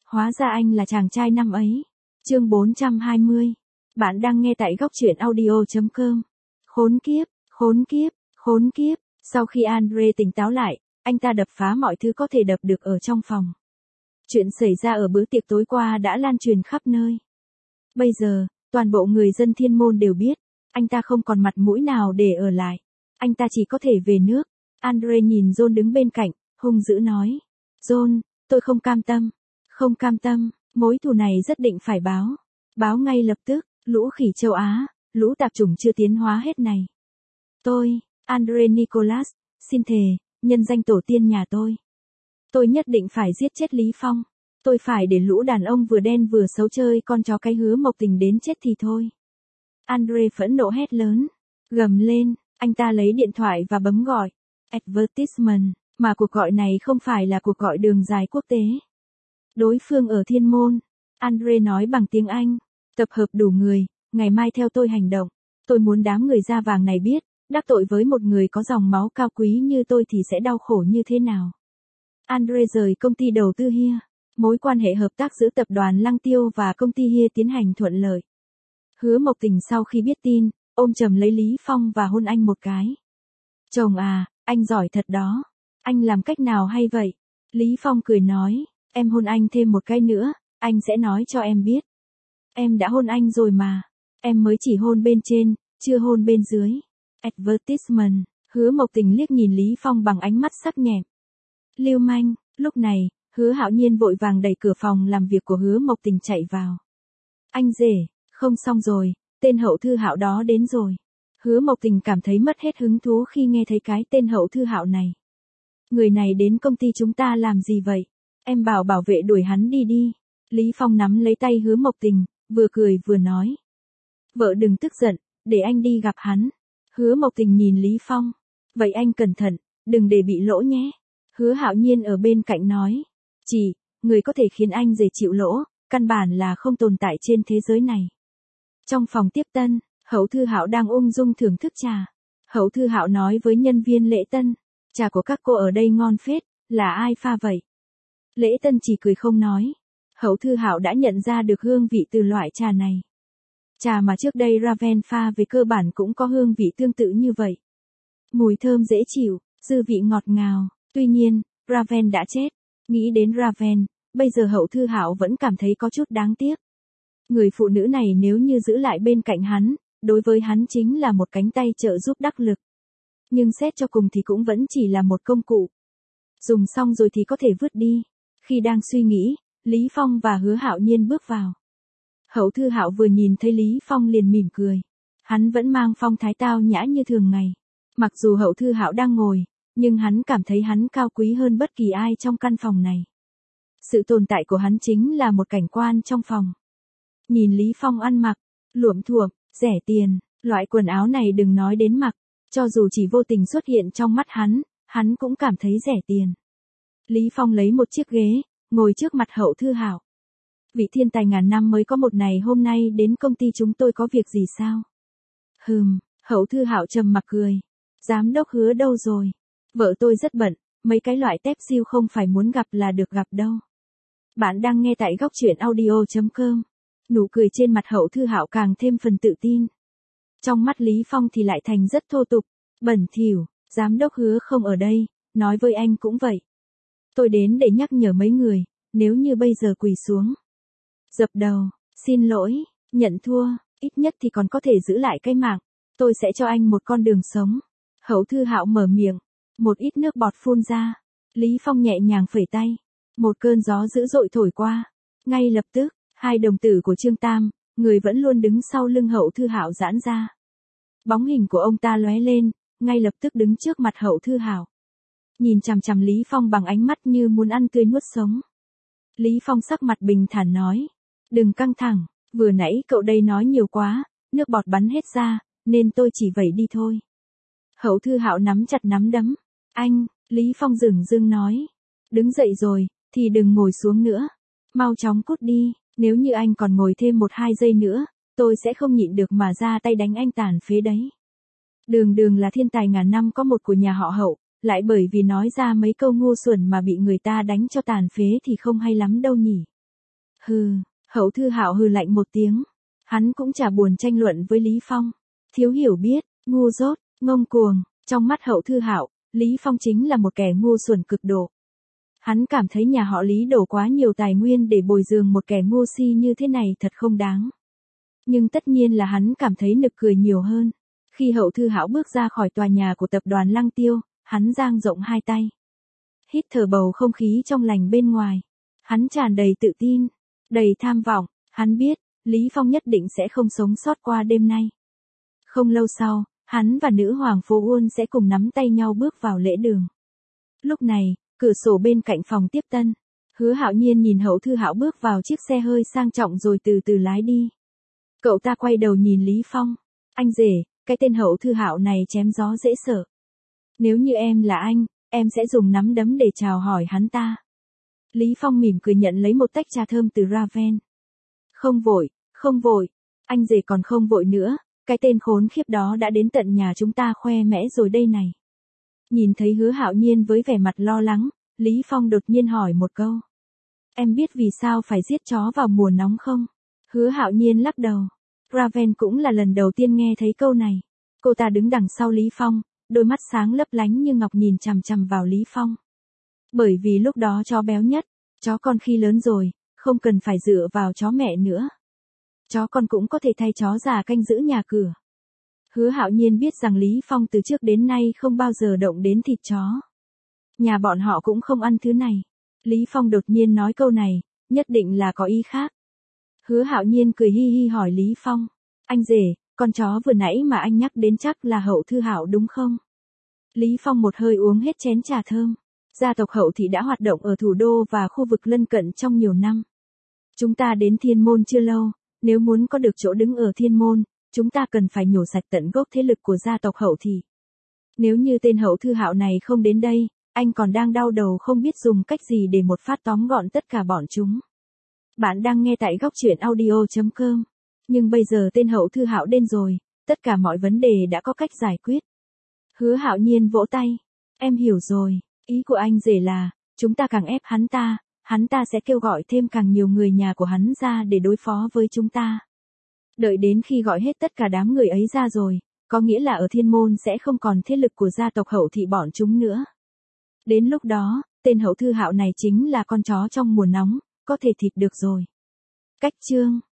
Hóa ra anh là chàng trai năm ấy. Chương 420. Bạn đang nghe tại góc truyện audio.com. Khốn kiếp, khốn kiếp, khốn kiếp. Sau khi Andre tỉnh táo lại, anh ta đập phá mọi thứ có thể đập được ở trong phòng. Chuyện xảy ra ở bữa tiệc tối qua đã lan truyền khắp nơi. Bây giờ, toàn bộ người dân Thiên Môn đều biết, anh ta không còn mặt mũi nào để ở lại. Anh ta chỉ có thể về nước. Andre nhìn John đứng bên cạnh, hung dữ nói. John, tôi không cam tâm. Không cam tâm, mối thù này rất định phải báo. Báo ngay lập tức, lũ khỉ châu Á, lũ tạp chủng chưa tiến hóa hết này. Tôi, Andre Nicholas, xin thề, nhân danh tổ tiên nhà tôi nhất định phải giết chết Lý Phong. Tôi phải để lũ đàn ông vừa đen vừa xấu chơi con chó cái Hứa Mộc Tình đến chết thì thôi. Andre phẫn nộ hét lớn, gầm lên, anh ta lấy điện thoại và bấm gọi. Advertisement, mà cuộc gọi này không phải là cuộc gọi đường dài quốc tế. Đối phương ở Thiên Môn. Andre nói bằng tiếng Anh. Tập hợp đủ người, ngày mai theo tôi hành động. Tôi muốn đám người da vàng này biết, đắc tội với một người có dòng máu cao quý như tôi thì sẽ đau khổ như thế nào. Andre rời công ty đầu tư Hia. Mối quan hệ hợp tác giữa tập đoàn Lăng Tiêu và công ty Hia tiến hành thuận lợi. Hứa Mộc Tình sau khi biết tin, ôm chầm lấy Lý Phong và hôn anh một cái. Chồng à, anh giỏi thật đó. Anh làm cách nào hay vậy? Lý Phong cười nói, em hôn anh thêm một cái nữa, anh sẽ nói cho em biết. Em đã hôn anh rồi mà. Em mới chỉ hôn bên trên, chưa hôn bên dưới. Advertisement. Hứa Mộc Tình liếc nhìn Lý Phong bằng ánh mắt sắc nhẹm. Lưu manh. Lúc này, Hứa Hạo Nhiên vội vàng đẩy cửa phòng làm việc của Hứa Mộc Tình chạy vào. Anh rể, không xong rồi, tên Hậu Thư Hạo đó đến rồi. Hứa Mộc Tình cảm thấy mất hết hứng thú khi nghe thấy cái tên Hậu Thư Hạo này. Người này đến công ty chúng ta làm gì vậy? Em bảo vệ đuổi hắn đi đi. Lý Phong nắm lấy tay Hứa Mộc Tình, vừa cười vừa nói. Vợ đừng tức giận, để anh đi gặp hắn. Hứa Mộc Tình nhìn Lý Phong. Vậy anh cẩn thận, đừng để bị lỗ nhé. Hứa Hạo Nhiên ở bên cạnh nói. Chỉ, người có thể khiến anh rể chịu lỗ, căn bản là không tồn tại trên thế giới này. Trong phòng tiếp tân, Hậu Thư Hạo đang ung dung thưởng thức trà. Hậu Thư Hạo nói với nhân viên lễ tân. Trà của các cô ở đây ngon phết, là ai pha vậy? Lễ tân chỉ cười không nói. Hậu Thư Hạo đã nhận ra được hương vị từ loại trà này. Trà mà trước đây Raven pha về cơ bản cũng có hương vị tương tự như vậy. Mùi thơm dễ chịu, dư vị ngọt ngào. Tuy nhiên, Raven đã chết. Nghĩ đến Raven, bây giờ Hậu Thư Hạo vẫn cảm thấy có chút đáng tiếc. Người phụ nữ này nếu như giữ lại bên cạnh hắn, đối với hắn chính là một cánh tay trợ giúp đắc lực. Nhưng xét cho cùng thì cũng vẫn chỉ là một công cụ. Dùng xong rồi thì có thể vứt đi. Khi đang suy nghĩ, Lý Phong và Hứa Hạo Nhiên bước vào. Hậu Thư Hạo vừa nhìn thấy Lý Phong liền mỉm cười. Hắn vẫn mang phong thái tao nhã như thường ngày. Mặc dù Hậu Thư Hạo đang ngồi, nhưng hắn cảm thấy hắn cao quý hơn bất kỳ ai trong căn phòng này. Sự tồn tại của hắn chính là một cảnh quan trong phòng. Nhìn Lý Phong ăn mặc, luộm thuộm, rẻ tiền, loại quần áo này đừng nói đến mặc, cho dù chỉ vô tình xuất hiện trong mắt hắn cũng cảm thấy rẻ tiền. Lý Phong lấy một chiếc ghế, ngồi trước mặt Hậu Thư Hạo. Vị thiên tài ngàn năm mới có một ngày hôm nay đến công ty chúng tôi có việc gì sao? Hậu Thư Hạo trầm mặc cười. Giám đốc Hứa đâu rồi? Vợ tôi rất bận, mấy cái loại tép siêu không phải muốn gặp là được gặp đâu. Bạn đang nghe tại góc truyện audio.com. Nụ cười trên mặt Hậu Thư Hạo càng thêm phần tự tin. Trong mắt Lý Phong thì lại thành rất thô tục, bẩn thỉu. Giám đốc Hứa không ở đây, nói với anh cũng vậy. Tôi đến để nhắc nhở mấy người, nếu như bây giờ quỳ xuống, dập đầu, xin lỗi, nhận thua, ít nhất thì còn có thể giữ lại cái mạng. Tôi sẽ cho anh một con đường sống. Hậu Thư Hạo mở miệng, một ít nước bọt phun ra. Lý Phong nhẹ nhàng phẩy tay. Một cơn gió dữ dội thổi qua. Ngay lập tức, hai đồng tử của Trương Tam, người vẫn luôn đứng sau lưng Hậu Thư Hạo giãn ra. Bóng hình của ông ta lóe lên, ngay lập tức đứng trước mặt Hậu Thư Hạo. Nhìn chằm chằm Lý Phong bằng ánh mắt như muốn ăn tươi nuốt sống. Lý Phong sắc mặt bình thản nói. Đừng căng thẳng, vừa nãy cậu đây nói nhiều quá, nước bọt bắn hết ra, nên tôi chỉ vẩy đi thôi. Hậu Thư Hạo nắm chặt nắm đấm. Anh, Lý Phong dửng dưng nói. Đứng dậy rồi, thì đừng ngồi xuống nữa. Mau chóng cút đi, nếu như anh còn ngồi thêm 1-2 giây nữa, tôi sẽ không nhịn được mà ra tay đánh anh tàn phế đấy. Đường là thiên tài ngàn năm có một của nhà họ Hậu, lại bởi vì nói ra mấy câu ngu xuẩn mà bị người ta đánh cho tàn phế thì không hay lắm đâu nhỉ. Hừ, Hậu Thư Hạo hừ lạnh một tiếng. Hắn cũng chả buồn tranh luận với Lý Phong. Thiếu hiểu biết, ngu dốt, ngông cuồng, trong mắt Hậu Thư Hạo, Lý Phong chính là một kẻ ngu xuẩn cực độ. Hắn cảm thấy nhà họ Lý đổ quá nhiều tài nguyên để bồi dưỡng một kẻ ngu si như thế này thật không đáng. Nhưng tất nhiên là hắn cảm thấy nực cười nhiều hơn. Khi Hậu Thư Hạo bước ra khỏi tòa nhà của tập đoàn Lăng Tiêu, hắn dang rộng hai tay. Hít thở bầu không khí trong lành bên ngoài. Hắn tràn đầy tự tin, đầy tham vọng, hắn biết, Lý Phong nhất định sẽ không sống sót qua đêm nay. Không lâu sau, hắn và nữ hoàng phố Uôn sẽ cùng nắm tay nhau bước vào lễ đường. Lúc này, cửa sổ bên cạnh phòng tiếp tân, Hứa Hạo Nhiên nhìn Hậu Thư Hạo bước vào chiếc xe hơi sang trọng rồi từ từ lái đi. Cậu ta quay đầu nhìn Lý Phong. Anh rể, cái tên Hậu Thư Hạo này chém gió dễ sợ. Nếu như em là anh, em sẽ dùng nắm đấm để chào hỏi hắn ta. Lý Phong mỉm cười nhận lấy một tách trà thơm từ Raven. Không vội, không vội. Anh rể còn không vội nữa, cái tên khốn khiếp đó đã đến tận nhà chúng ta khoe mẽ rồi đây này. Nhìn thấy Hứa Hạo Nhiên với vẻ mặt lo lắng, Lý Phong đột nhiên hỏi một câu. Em biết vì sao phải giết chó vào mùa nóng không? Hứa Hạo Nhiên lắc đầu. Raven cũng là lần đầu tiên nghe thấy câu này. Cô ta đứng đằng sau Lý Phong, đôi mắt sáng lấp lánh như ngọc nhìn chằm chằm vào Lý Phong. Bởi vì lúc đó chó béo nhất, chó con khi lớn rồi, không cần phải dựa vào chó mẹ nữa. Chó con cũng có thể thay chó già canh giữ nhà cửa. Hứa Hạo Nhiên biết rằng Lý Phong từ trước đến nay không bao giờ động đến thịt chó. Nhà bọn họ cũng không ăn thứ này. Lý Phong đột nhiên nói câu này, nhất định là có ý khác. Hứa Hạo Nhiên cười hi hi hỏi Lý Phong. Anh rể, con chó vừa nãy mà anh nhắc đến chắc là Hậu Thư Hạo đúng không? Lý Phong một hơi uống hết chén trà thơm. Gia tộc Hậu Thị đã hoạt động ở thủ đô và khu vực lân cận trong nhiều năm. Chúng ta đến Thiên Môn chưa lâu, nếu muốn có được chỗ đứng ở Thiên Môn, chúng ta cần phải nhổ sạch tận gốc thế lực của gia tộc Hậu Thị. Nếu như tên Hậu Thư Hạo này không đến đây, anh còn đang đau đầu không biết dùng cách gì để một phát tóm gọn tất cả bọn chúng. Bạn đang nghe tại góc truyện audio.com. Nhưng bây giờ tên Hậu Thư Hạo đến rồi, tất cả mọi vấn đề đã có cách giải quyết. Hứa Hạo Nhiên vỗ tay. Em hiểu rồi, ý của anh rể là, chúng ta càng ép hắn ta sẽ kêu gọi thêm càng nhiều người nhà của hắn ra để đối phó với chúng ta. Đợi đến khi gọi hết tất cả đám người ấy ra rồi, có nghĩa là ở Thiên Môn sẽ không còn thế lực của gia tộc Hậu Thị bọn chúng nữa. Đến lúc đó, tên Hậu Thư Hạo này chính là con chó trong mùa nóng, có thể thịt được rồi. Cách chương